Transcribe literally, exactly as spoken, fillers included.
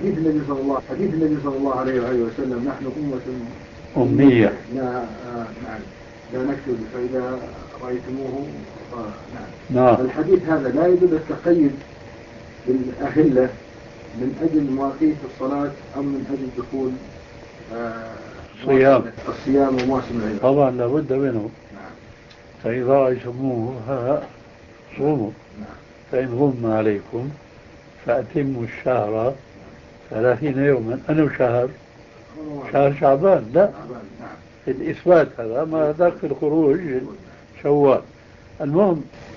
حديث النبي صلى الله حديث النبي صلى الله عليه وآله وسلم: نحن أمة أمية، لا آه نعم لا نكتب، فإذا رأيتموه نعم. نعم. الحديث هذا لا يدل التقيد بالأهلة من أجل مواقيت الصلاة أو من أجل دخول آه صيام الصيام ومواسم العبادة. طبعا لابد منه. نعم. فإذا رأيتموه صوموا. نعم. فإن غم عليكم فأتموا الشهر ثلاثين يوما. أنه شهر شهر شعبان، لا في الإثبات هذا، ما ذاك في الخروج شوال. المهم